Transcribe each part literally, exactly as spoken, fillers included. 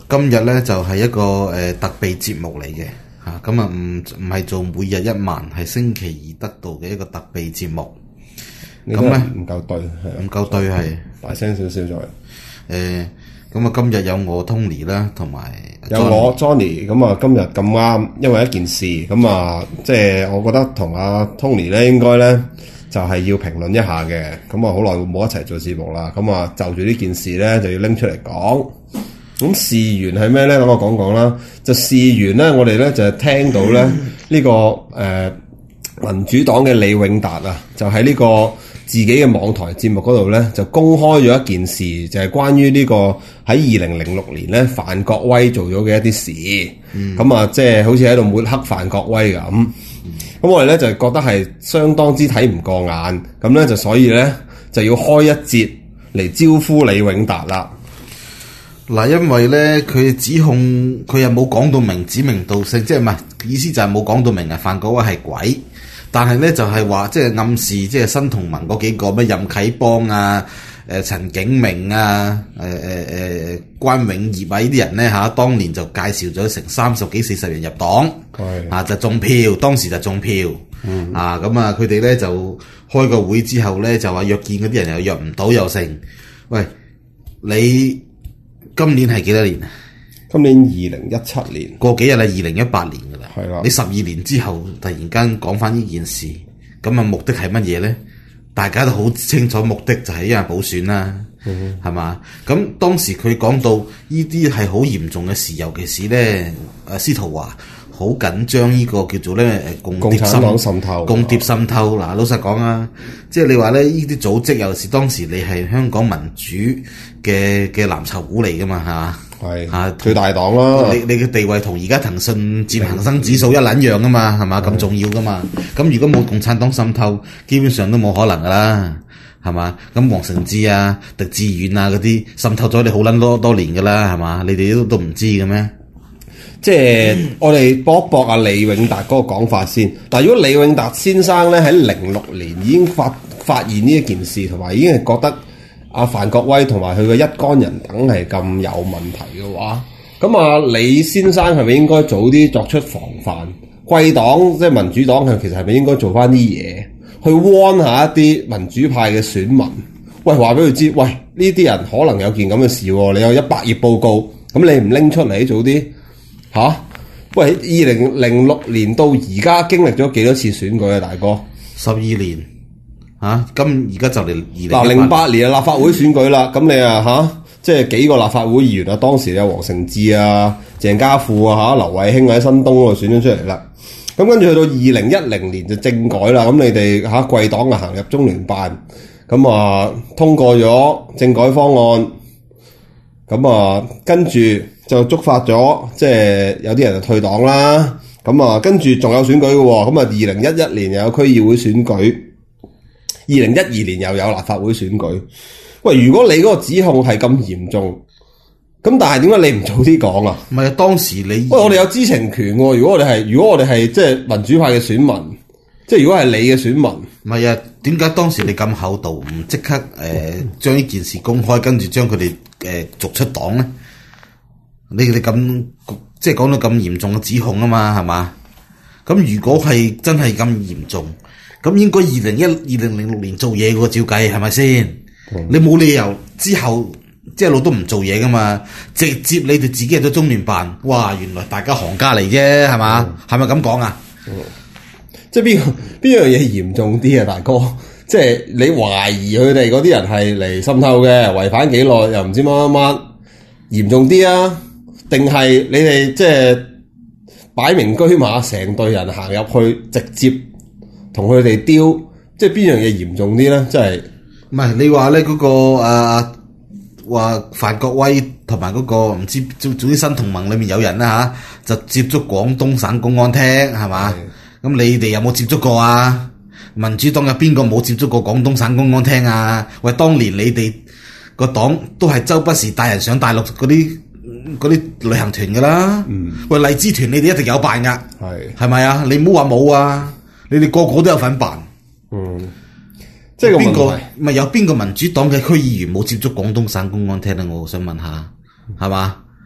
今日咧就係、是、一個誒、呃、特備節目嚟嘅嚇，咁啊唔唔係做每日一萬，係星期二得到嘅一個特備節目。咁咧唔夠對，係唔夠對係大聲少少再誒。咁啊，今日有我 Tony 啦，同埋有我 Johnny。咁啊，今日咁啱，因為一件事，咁啊，即係我覺得同阿 Tony 咧，應該咧就係、是、要評論一下嘅。咁啊，好耐冇一齊做節目啦。咁啊，就住呢件事咧，就要拎出嚟講。咁事源係咩咧？等我講講啦。就事源咧，我哋咧就係、是、聽到咧呢、這個誒、呃、民主黨嘅李永達啊，就喺呢個自己嘅網台節目嗰度咧，就公開咗一件事，就係、是、關於呢、這個喺二零零六年咧范國威做咗嘅一啲事。咁、嗯、啊，即係好似喺度抹黑范國威咁。咁、嗯、我哋咧就覺得係相當之睇唔過眼。咁咧就所以咧就要開一節嚟招呼李永達啦。 嗱，因為咧佢指控佢又冇講到明指名道姓，即係唔係意思就係冇講到明啊范國威係鬼，但係咧就係話即係暗示即係新同盟嗰幾個咩任啟邦啊、誒、呃、陳景明啊、誒誒誒關永業啊呢啲人咧嚇，當年就介紹咗成三十幾四十人入黨，啊就中票，當時就中票，嗯、啊咁啊佢哋咧就開個會之後咧就話約見嗰啲人又約唔到又成，喂你。今年係幾多年啊？ 今年二零一七年， 過幾日啦？二零一八年噶啦， 係啦。 你十二年之後突然間講翻呢件事，咁啊目的係乜嘢咧？大家都好清楚，目的就係因為補選啦，係嘛、嗯？咁當時佢講到呢啲係好嚴重嘅事，尤其是咧，誒司徒華好緊張呢個叫做咧誒共共產黨滲透， 共諜滲透。嗱，老實講啊，即係你話咧呢啲組織，尤其是當時你係香港民主嘅嘅藍籌股嚟噶嘛，係嘛？ 係啊， 最大黨啦。你你嘅地位同而家騰訊佔恒生指數一撚樣噶嘛，係嘛？咁重要噶嘛？咁如果冇共產黨滲透，基本上都冇可能噶啦，係嘛？咁黃成智啊、狄志遠啊嗰啲滲透咗你好撚多多年噶啦，係嘛？你哋都都唔知嘅咩？ 即係我哋搏一搏阿李永達嗰個講法先。但係如果李永達先生咧喺零六年已經發發現呢一件事，同埋已經係覺得阿范國威同埋佢嘅一干人等係咁有問題嘅話，咁啊李先生係咪應該早啲作出防範？貴黨即係民主黨係其實係咪應該做翻啲嘢去 warn 下一啲民主派嘅選民？喂，話俾佢知，喂呢啲人可能有件咁嘅事喎，你有一百頁報告，咁你唔拎出嚟早啲？吓、啊！喂，二零零六年到而家經歷咗幾多次選舉啊，大哥？ 十二年吓，今而家就嚟二零嗱零八年啊立法會選舉啦，咁你啊吓，即係幾個立法會議員啊，當時有黃成智啊、鄭家富啊、吓劉慧卿喺新東嗰度選咗出嚟啦。咁跟住去到二零一零年就政改啦，咁你哋吓貴黨啊行入中聯辦，咁啊通過咗政改方案，咁啊跟住。就觸發咗，即係有啲人就退黨啦。咁啊，跟住仲有選舉嘅喎。咁啊，二零一一年又有區議會選舉，二零一二年又有立法會選舉。喂，如果你嗰個指控係咁嚴重，咁但係點解你唔早啲講啊？ 唔係啊，當時你喂，我哋有知情權喎。如果我哋係，如果我哋係即係民主派嘅選民，即係如果係你嘅選民， 唔係啊？點解當時你咁厚道，唔即刻誒將呢件事公開，跟住將佢哋誒逐出黨咧？你哋咁即係講到咁嚴重嘅指控啊嘛，係嘛？咁如果係真係咁嚴重，咁應該二零一二零零六年做嘢嘅喎，照計係咪先？嗯、你冇理由之後即係一路都唔做嘢噶嘛？直接你哋自己入咗中聯辦，哇！原來大家行家嚟啫，係嘛？係咪咁講啊？ 嗯、即係邊個邊樣嘢嚴重啲啊，大哥？即係你懷疑佢哋嗰啲人係嚟滲透嘅，違反紀律又唔知乜乜乜，嚴重啲啊？定係你哋即係擺明車馬，成隊人行入去，直接同佢哋丟，即係邊樣嘢嚴重啲咧？即係唔係你話咧嗰個誒話范國威同埋嗰個唔知總總之新同盟裏面有人啦嚇，就接觸廣東省公安廳係嘛？咁你哋有冇接觸過啊？民主黨有邊個冇接觸過廣東省公安廳啊？喂，當年你哋個黨都係周不時帶人上大陸嗰啲。嗰啲旅行團噶啦，嗯、喂荔枝團你哋一定有辦噶，係係咪啊？你唔好話冇啊，你哋個個都有份辦。嗯，即係邊個咪有邊個民主黨嘅區議員冇接觸廣東省公安廳咧？我想問下，係嘛？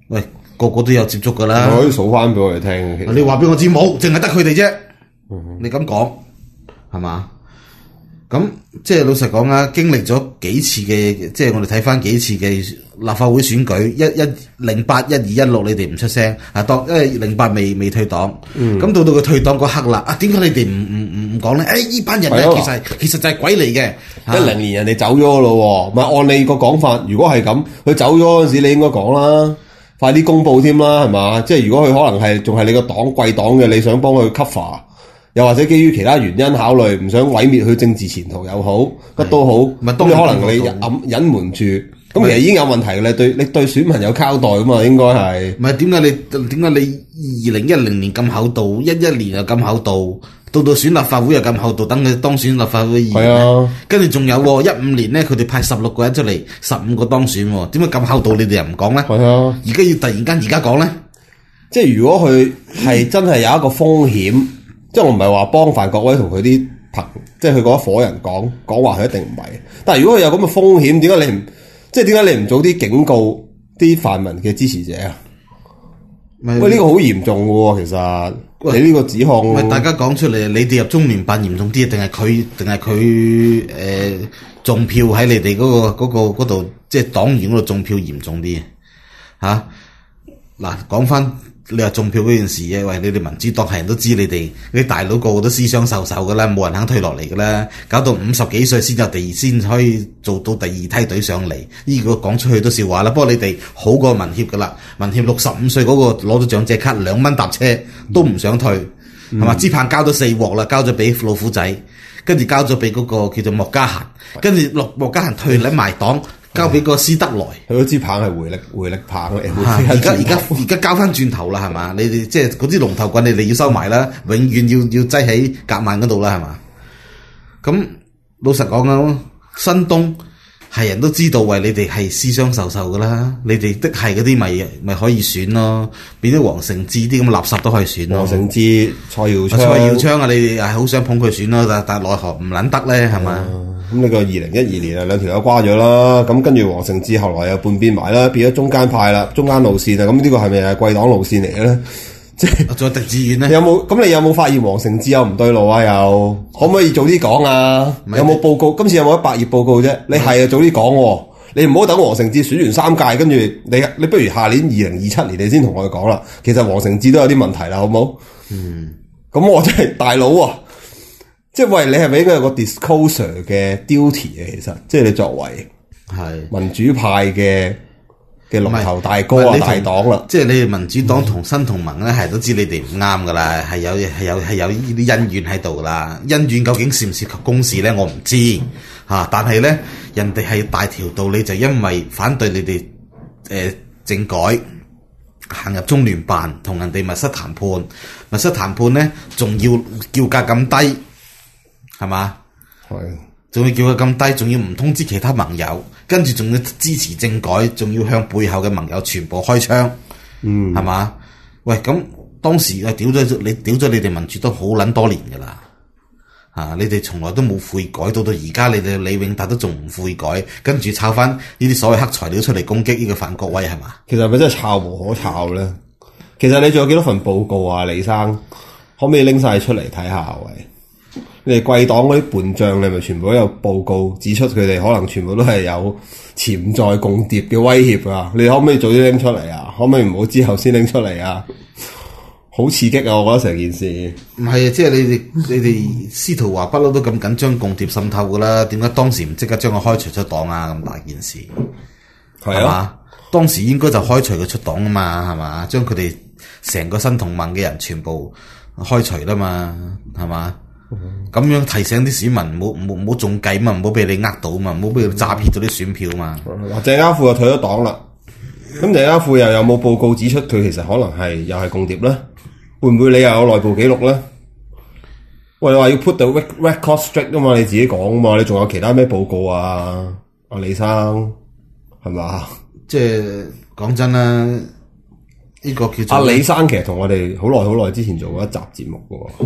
喂，個個都有接觸噶啦。 我可以數翻俾我哋聽。其實你話俾我知冇，淨係得佢哋啫。你咁講係嘛？咁即係老實講啊，經歷咗幾次嘅，即係我哋睇翻幾次嘅立法會選舉，一一零八、一二、一六，你哋唔出聲啊，當因為零八未未退黨，咁、嗯、到到佢退黨嗰刻啦，啊點解你哋唔唔唔唔講咧？誒、哎、呢班人咧其實其實就係鬼嚟嘅。 一零年人哋走咗咯，咪按你個講法，如果係咁，佢走咗嗰陣時，你應該講啦，快啲公佈添啦，係嘛？即係如果佢可能係仲係你個黨貴黨嘅，你想幫佢 cover。又或者基於其他原因考慮，唔想毀滅佢政治前途又好，乜都好，咁你可能你隱隱瞞住，咁其實已經有問題嘅咧。對你對選民有交代噶嘛？應該係。唔係點解你點解你二零一零年咁厚道，一一年又咁厚道，到到選立法會又咁厚道，等佢當選立法會議員。係啊，跟住仲有一五年咧，佢哋派十六個人出嚟，十五個當選，點解咁厚道？你哋又唔講咧？係啊，而家要突然間而家講咧，即係如果佢係真係有一個風險。即係我唔係話幫范國威同佢啲朋，即係佢嗰一夥人講講話，佢一定唔係。但係如果佢有咁嘅風險，點解你唔即係點解你唔早啲警告啲泛民嘅支持者啊？喂，呢、呢個好嚴重嘅喎，其實喂你呢個指控，喂大家講出嚟，你哋入中聯辦嚴重啲，定係佢定係佢誒中票喺你哋嗰、嗰個嗰、嗰個嗰度，即係黨員嗰度中票嚴重啲嚇？嗱、啊，講翻。你話中票嗰件事嘅，喂，你哋民主黨係人都知你哋啲大佬個個都思想受受噶啦，冇人肯退落嚟噶啦，搞到五十幾歲先有第二，先可以做到第二梯隊上嚟，呢、這個講出去都笑話啦。不過你哋好過民協噶啦，民協六十五歲嗰個攞到長者卡兩蚊搭車都唔想退，係嘛、嗯？支棒交咗四鑊啦，交咗俾老虎仔，跟住交咗俾嗰個叫做莫家賢，跟住莫莫家賢退嚟埋黨。交俾個施德來，佢嗰支棒係回力回力棒嚟。而家而家而家交翻轉頭啦，係嘛？你哋即係嗰啲龍頭棍，你哋要收埋啦，永遠要要擠喺夾萬嗰度啦，係嘛？咁老實講啊，新東係人都知道，喂，你哋係私相授受噶啦，你哋的係嗰啲咪咪可以選咯，變咗黃成智啲咁垃圾都可以選咯。黃成智、蔡耀昌、蔡耀昌啊，你哋係好想捧佢選咯，但但奈何唔撚得咧，係嘛？咁呢個二零一二年啊，兩條友瓜咗啦，咁跟住黃成智後來又叛變埋啦，變咗中間派啦，中間路線啊，咁呢個係咪係貴黨路線嚟嘅咧？即係仲有狄志遠咧？有冇咁？你有冇發現黃成智有唔對路啊？又可唔可以早啲講啊？有冇報告？今次有冇一百頁報告啫？你係啊，早啲講，你唔好等黃成智選完三屆，跟住你你不如下年二零二七年你先同我哋講啦。其實黃成智都有啲問題啦，好唔好？嗯，咁我真係大佬啊！即係喂，你係咪應該有個 disclosure 嘅 duty 嘅？其實，即係你作為係民主派嘅嘅龍頭大哥啊、大黨啦，即係你哋民主黨同新同盟咧，係都知你哋唔啱噶啦，係有係有係有呢啲恩怨喺度噶啦。恩怨究竟涉唔涉及公事咧？我唔知吓、啊，但係咧，人哋係大條道理，就因為反對你哋誒、呃、政改。行入中聯辦同人哋密室談判，密室談判咧，仲要叫價咁低。係嘛？係，仲要叫佢咁低，仲要唔通知其他盟友，跟住仲要支持政改，仲要向背後嘅盟友全部開槍，嗯，係嘛？喂，咁當時啊，屌咗你，屌咗你哋民主黨好撚多年噶啦，啊，你哋從來都冇悔改，到到而家你哋李永達都仲唔悔改，跟住抄翻呢啲所謂黑材料出嚟攻擊呢個范國威，係嘛？其實係咪真係抄無可抄咧？其實你仲有幾多份報告啊，李生？可唔可以拎晒出嚟睇下喂？你哋貴黨嗰啲叛將，你咪全部都有報告指出佢哋可能全部都係有潛在共諜嘅威脅啊！你可唔可以早啲拎出嚟啊？可唔可以唔好之後先拎出嚟啊？好刺激啊！我覺得成件事唔係啊，即係你哋你哋司徒華不嬲都咁緊張共諜滲透噶啦，點解當時唔即刻將佢開除出黨啊？咁大件事係嘛、啊？當時應該就開除佢出黨啊嘛，係嘛？將佢哋成個新同盟嘅人全部開除啦嘛，係嘛？咁樣提醒啲市民唔好唔好唔好中計嘛，唔好俾你呃到嘛，唔好俾佢詐騙咗啲選票嘛。鄭家富又退咗黨啦，咁鄭家富又有冇報告指出佢其實可能係又係共諜咧？會唔會你又有內部記錄咧？喂，你話要 put the record straight 啊嘛，你自己講啊嘛，你仲有其他咩報告啊？阿李生係嘛？即係講真啦，呢、這個叫做阿李生其實同我哋好耐好耐之前做過一集節目嘅。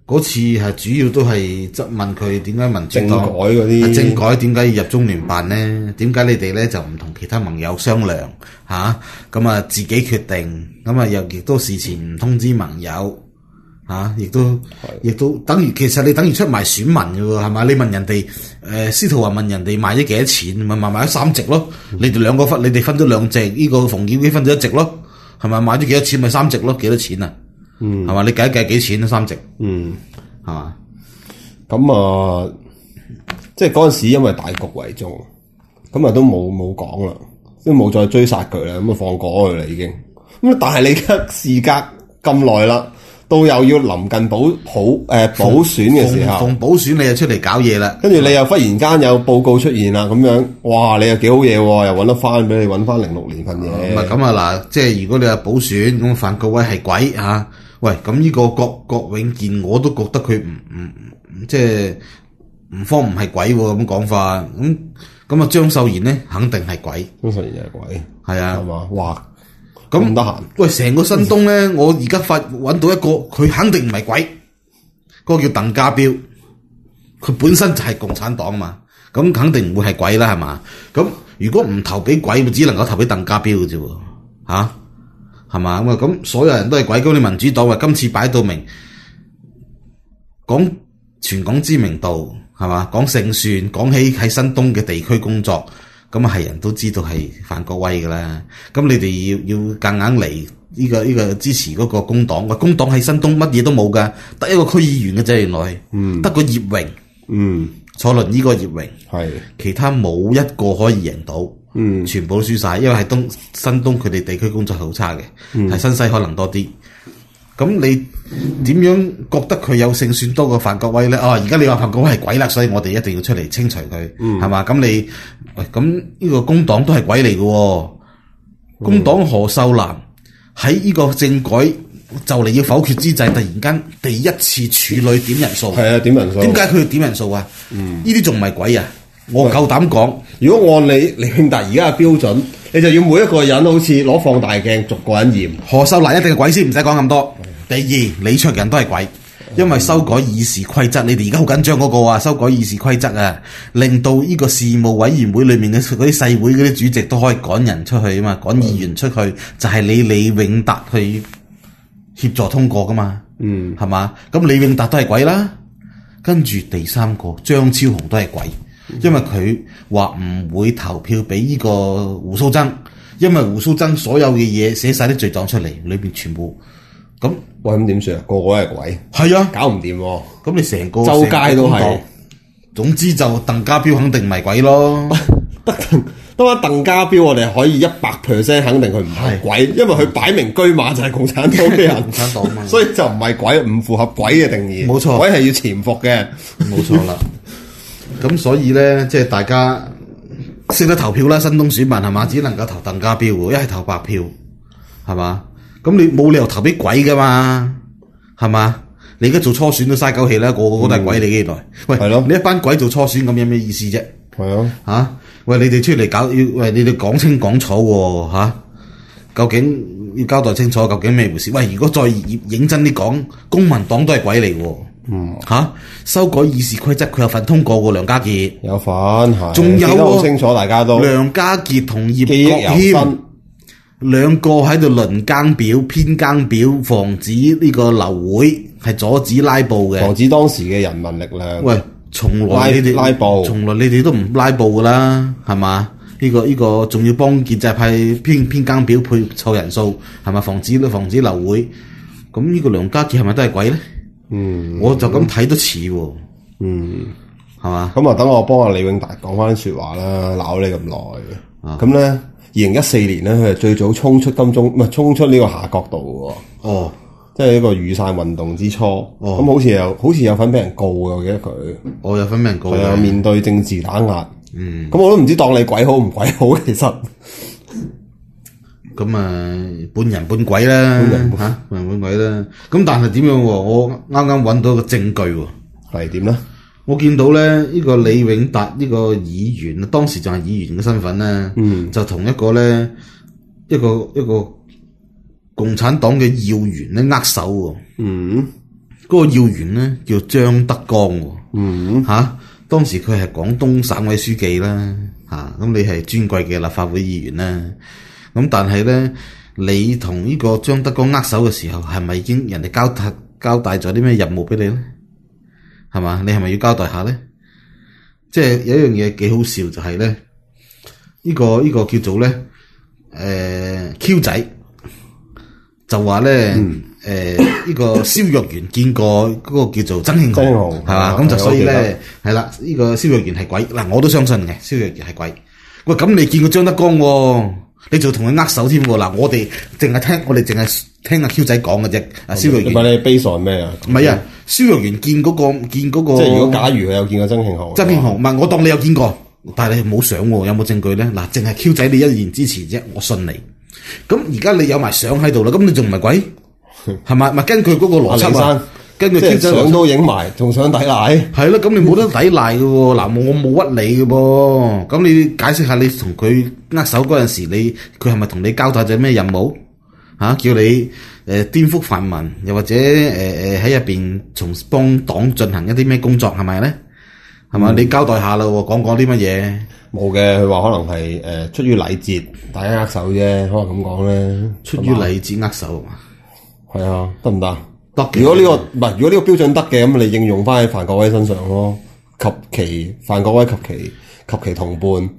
嗰次係主要都係質問佢點解民主政黨改嗰啲政改點解要入中聯辦呢？點解你哋咧就唔同其他盟友商量嚇？咁啊自己決定，咁啊又亦都事前唔通知盟友嚇，亦、啊、都亦都等於其實你等於出賣選民嘅喎，係嘛？你問人哋誒、呃、司徒華問人哋賣咗幾多錢，咪賣賣咗三席咯？嗯、你哋兩個分，你哋分咗兩席，呢、呢個馮檢基分咗一席咯，係咪賣咗幾多錢咪三席咯？幾多錢啊？嗯，係嘛？你計一計幾錢啊？三席，嗯，係嘛？ 咁啊，即係嗰陣時因為大局為重，咁啊都冇冇講啦，都冇再追殺佢啦，咁啊放過佢啦已經。咁但係你而家事隔咁耐啦，到又要臨近補普誒、呃、補選嘅時候， 逢補選你又出嚟搞嘢啦， 跟住你又忽然間有報告出現啦，咁樣，哇！你又幾好嘢喎，又揾得翻俾你揾翻零六年份嘢。 唔係咁啊嗱，即係如果你話補選咁，范國威係鬼嚇、啊，喂咁呢個郭郭永健我都覺得佢唔唔即係唔方唔係鬼喎咁講法，咁咁啊張秀賢咧肯定係鬼， 張秀賢又係鬼， 係啊， 係嘛？哇！ 咁唔得閒， 喂，成個新東咧，我而家發揾到一個，佢肯定唔係鬼，嗰、那個叫鄧家彪，佢本身就係共產黨嘛，咁肯定唔會係鬼啦，係嘛？咁如果唔投俾鬼，只能夠投俾鄧家彪嘅啫喎，吓係嘛？咁啊咁所有人都係鬼，咁你民主黨話今次擺到明，講全港知名度係嘛？講勝算，講起喺新東嘅地區工作。咁啊，係人都知道係范國威噶啦。咁你哋要要夾硬嚟呢、這個呢、這個支持嗰個工黨。工黨喺新東乜嘢都冇噶，得一個區議員嘅啫，原來。嗯。得個葉榮。嗯。坐輪呢個葉榮。係。其他冇一個可以贏到。嗯。全部都輸晒，因為係東新東佢哋地區工作係好差嘅，係、嗯、新西可能多啲。咁你點樣覺得佢有勝算多過范國威咧？哦，而家你話范國威係鬼啦，所以我哋一定要出嚟清除佢，係嘛、嗯？咁你咁呢個工黨都係鬼嚟嘅、哦，工黨何秀蘭喺呢個政改就嚟要否決之際，突然間第一次處女點人數，係啊，點人數，點解佢要點人數啊？嗯，呢啲仲唔係鬼啊？我夠膽講，如果按你李永達而家嘅標準，你就要每一個人好似攞放大鏡逐個人驗。何秀蘭一定係鬼先，唔使講咁多。第二，李卓人都係鬼，因為修改議事規則，你哋而家好緊張嗰個啊，修改議事規則啊，令到呢個事務委員會裏面嘅嗰啲細會嗰啲主席都可以趕人出去啊嘛，趕議員出去，嗯、就係你李永達去協助通過噶嘛，嗯，係嘛？咁李永達都係鬼啦，跟住第三個張超雄都係鬼，因為佢話唔會投票俾呢個胡鬚曾，因為胡鬚曾所有嘅嘢寫晒啲罪狀出嚟，裏邊全部。咁喂，咁點算啊？個個都係鬼，係啊，搞唔掂。咁你成個周街都係，總之就鄧家彪肯定唔係鬼咯。得得翻鄧家彪，我哋可以一百 percent 肯定佢唔係鬼，因為佢擺明車馬就係共產黨嘅人，共產黨嘛，所以就唔係鬼，唔符合鬼嘅定義。冇錯，鬼係要潛伏嘅，冇錯啦。咁所以咧，即係大家識得投票啦，新東選民係嘛，只能夠投鄧家彪，一係投白票，係嘛。咁你冇理由投俾鬼噶嘛，係嘛？你而家做初選都嘥狗氣啦，個個都係鬼嚟嘅。原來、嗯、喂，係咯，你一班鬼做初選咁有咩意思啫？係咯，吓、啊，喂，你哋出嚟搞，要喂你哋講清講楚喎，吓、啊，究竟要交代清楚，究竟咩回事？喂，如果再認真啲講，公民黨都係鬼嚟喎，嗯，吓、啊，修改議事規則佢有份通過過梁家傑，有份係，仲有好清楚，大家都梁家傑同葉國謙。兩個喺度輪更表、編更表，防止呢個流會係阻止拉布嘅，防止當時嘅人民力量。喂，從來你哋拉布，從來你哋都唔拉布噶啦，係嘛？呢、這個呢、這個仲要幫建制派編編更表配湊人數，係咪？防止防止流會。咁呢個梁家傑係咪都係鬼咧？嗯，我就咁睇都似喎。嗯，係嘛？咁啊，等我幫阿李永達講翻啲說話啦，鬧你咁耐。咁咧、啊。二零一四年咧，佢係最早衝出金鐘，唔係衝出呢個夏慤道嘅喎。哦，即係一個雨傘運動之初。哦，咁好似有，好似有份俾人告嘅，我記得佢。我有份俾人告。係啊，面對政治打壓。嗯。咁我都唔知當你鬼好唔鬼好，其實。咁啊，半人半鬼啦，半人嚇，半人半鬼啦。咁但係點樣喎？我啱啱揾到個證據喎。係點咧？我見到咧，呢、這個李永達呢個議員，當時就係議員嘅身份咧，嗯、就同一個咧一個一個共產黨嘅要員咧握手喎。嗯， 嗰、個要員咧叫張德江喎。 嗯嚇、啊，當時佢係廣東省委書記啦，嚇、啊，咁你係尊貴嘅立法會議員啦。咁但係咧，你同呢個張德江握手嘅時候，係咪已經人哋交代交代咗啲咩任務俾你咧？係嘛？你係咪要交代下咧？即係有一樣嘢幾好笑，就係咧，呢個呢個叫做咧，誒 Q 仔就話咧，誒呢個蕭若元見過嗰個叫做曾慶紅， 曾慶紅係嘛？咁就所以咧係啦，呢個蕭若元係鬼嗱，我都相信嘅，蕭若元係鬼。喂，咁你見過張德江喎？你就同佢握手添喎嗱，我哋淨係聽，我哋淨係聽阿 Q 仔講嘅啫。阿蕭若元， 唔係你 base on 咩啊？ 唔係啊，蕭若元見嗰個見嗰個， 即係如果假如佢有見過曾慶紅， 曾慶紅唔係我當你有見過，但係你冇相喎，有冇證據咧？嗱，淨係 Q 仔你一言之詞啫，我信你。咁而家你有埋相喺度啦，咁你仲唔係鬼？係咪？咪根據嗰個邏輯啊？根據 Q 仔相都影埋，仲想抵賴？ 係咯，咁你冇得抵賴嘅喎。嗱，我冇屈你嘅噃。咁你解釋下，你同佢握手嗰陣時，你佢係咪同你交代咗咩任務？嚇、啊，叫你誒、呃、顛覆泛民，又或者誒誒喺入邊從幫黨進行一啲咩工作係咪咧？係嘛？嗯、你交代下啦，講講啲乜嘢？ 冇嘅，佢話可能係誒、呃、出於禮節，大家握手啫，可能咁講咧。 出於禮節握手啊？係啊，得唔得？ 得。 如果呢、這個唔係，如果呢個標準得嘅，咁你應用翻喺范國威身上咯，及其范國威及其及其同伴。誒、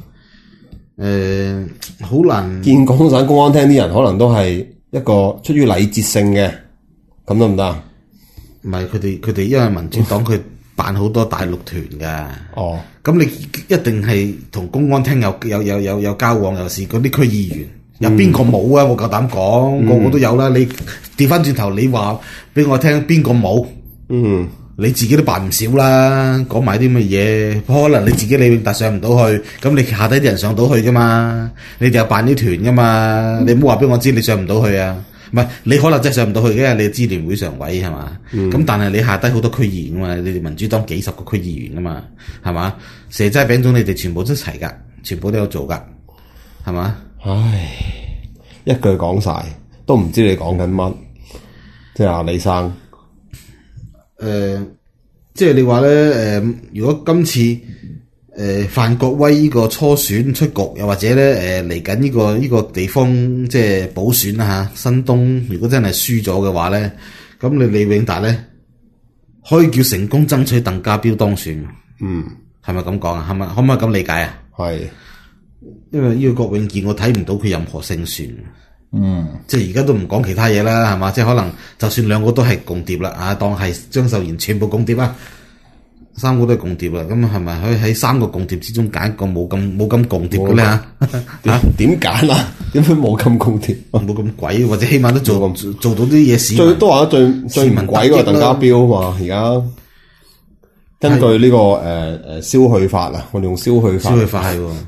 呃，好難見廣東省公安廳啲人，可能都係一個出於禮節性嘅，咁得唔得？ 唔係，佢哋佢哋因為民主黨佢辦好多大陸團㗎。 哦， 咁你一定係同公安廳有有有有有交往，又是嗰啲區議員。有邊個冇啊？我夠膽講，個個都有啦。你調翻轉頭，你話俾我聽邊個冇？ 嗯， 你自己都辦唔少啦，講埋啲乜嘢？可能你自己李永達上唔到去，咁你下低啲人上到去噶嘛？你哋又辦啲團噶嘛？你唔好話俾我知你上唔到去啊！唔係你可能真係上唔到去嘅，你係支聯會常委係嘛？咁、嗯、但係你下低好多區議員噶嘛？你哋民主黨幾十個區議員噶嘛？係嘛？蛇齋餅糭你哋全部都齊噶，全部都有做噶，係嘛？ 唉，一句講晒，都唔知你講緊乜，即係阿李生。 誒、呃，即係你話咧，誒、呃，如果今次誒、呃、范國威呢個初選出局，又或者咧誒嚟緊呢個呢、這個地方即係補選啊嚇，新東如果真係輸咗嘅話咧，咁你李永達咧可以叫成功爭取鄧家彪當選。 嗯，係咪咁講啊？係咪可唔可以咁理解啊？ 係。 因為呢個郭永健我睇唔到佢任何勝算， 嗯， 即係而家都唔講其他嘢啦，係嘛？即係可能就算兩個都係共諜啦，啊，當係張秀賢全部共諜啦，三個都係共諜啦，咁係咪可以喺三個共諜之中揀一個冇咁冇咁共諜嘅咧吓？ 吓點揀啊？點解冇咁共諜？ 冇咁鬼，或者起碼都做做到啲嘢市民最都話得最最唔鬼嗰個鄧家彪啊嘛，而家。根據呢、這個誒誒消去法啊，我哋用消去法。 消去法係喎。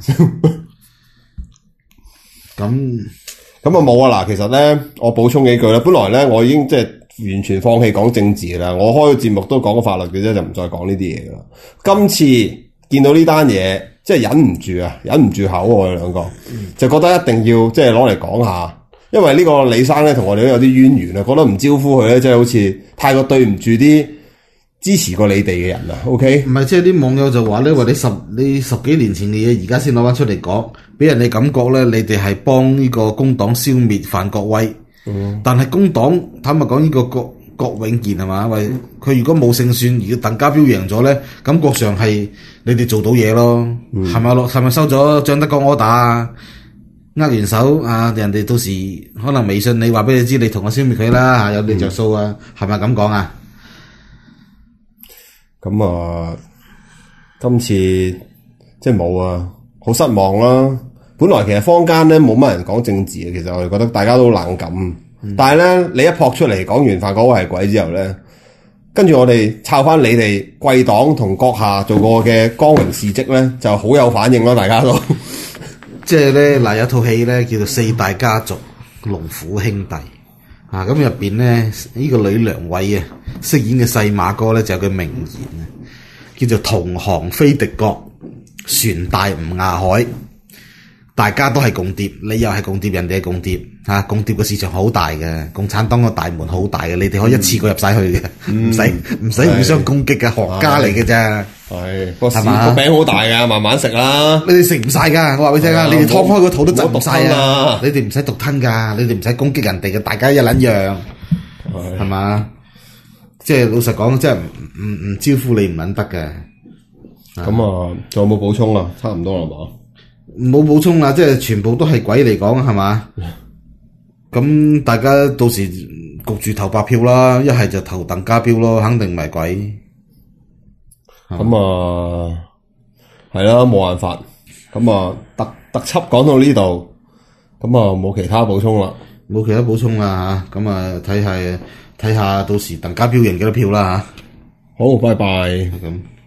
咁咁啊冇啊嗱，其實咧我補充幾句啦。本來咧我已經即係完全放棄講政治啦，我開個節目都講個法律嘅啫，就唔再講呢啲嘢噶啦。今次見到呢單嘢，即係忍唔住啊，忍唔住口我哋兩個，嗯、就覺得一定要即係攞嚟講下，因為呢個李生咧同我哋都有啲淵源啊，覺得唔招呼佢咧，即係好似太過對唔住啲支持過你哋嘅人啊 ，OK？ 唔係，即係啲網友就話咧，話你十你十幾年前嘅嘢，而家先攞翻出嚟講，俾人哋感覺咧，你哋係幫呢個工黨消滅范國威。嗯。但係工黨坦白講，呢個郭郭永健係嘛？喂，佢如果冇勝算，而鄧家彪贏咗咧，感覺上係你哋做到嘢咯。係咪落？係咪收咗張德江柯打啊？握完手啊，人哋到時可能微信你話俾你知，你同我消滅佢啦，吓有你着數啊？係咪咁講啊？ 咁啊，今次即係冇啊，好失望啦。本來其實坊間咧冇乜人講政治嘅，其實我哋覺得大家都冷感。嗯、但係咧，你一撲出嚟講完范國威係鬼之後咧，跟住我哋抄翻你哋貴黨同閣下做過嘅光榮事蹟咧，就好有反應咯，大家都。 即係咧嗱，有套戲咧叫做《四大家族龍虎兄弟》。啊！咁入邊咧，呢、這個呂良偉啊，飾演嘅細馬哥咧就有句名言啊，叫做同行非敵國，船大唔壓海。 大家都係共諜，你又係共諜，人哋係共諜嚇，共諜嘅市場好大嘅，共產黨個大門好大嘅，你哋可以一次過入晒去嘅，唔使唔使互相攻擊嘅，學家嚟嘅啫。 係個市個係嘛餅好大㗎，慢慢食啦。 你哋食唔晒㗎，我話俾你聽啊！ 係啊你哋劏開個肚都執唔晒唔好獨吞啊啊！ 你哋唔使獨吞㗎，你哋唔使攻擊人哋嘅，大家一撚樣，係嘛？即係老實講，即係唔唔唔招呼你唔撚得嘅。 咁啊，仲有冇補充啊？差唔多啦嘛。 冇補充啦，即係全部都係鬼嚟講，係嘛？咁大家到時焗住投白票啦，一係就投鄧家彪咯，肯定唔係鬼。 咁啊，係啦，冇辦法。咁啊，特特輯講到呢度，咁啊冇其他補充啦。 冇其他補充啦嚇，咁啊睇下睇下到時鄧家彪贏幾多票啦嚇。 好，拜拜。 係咁。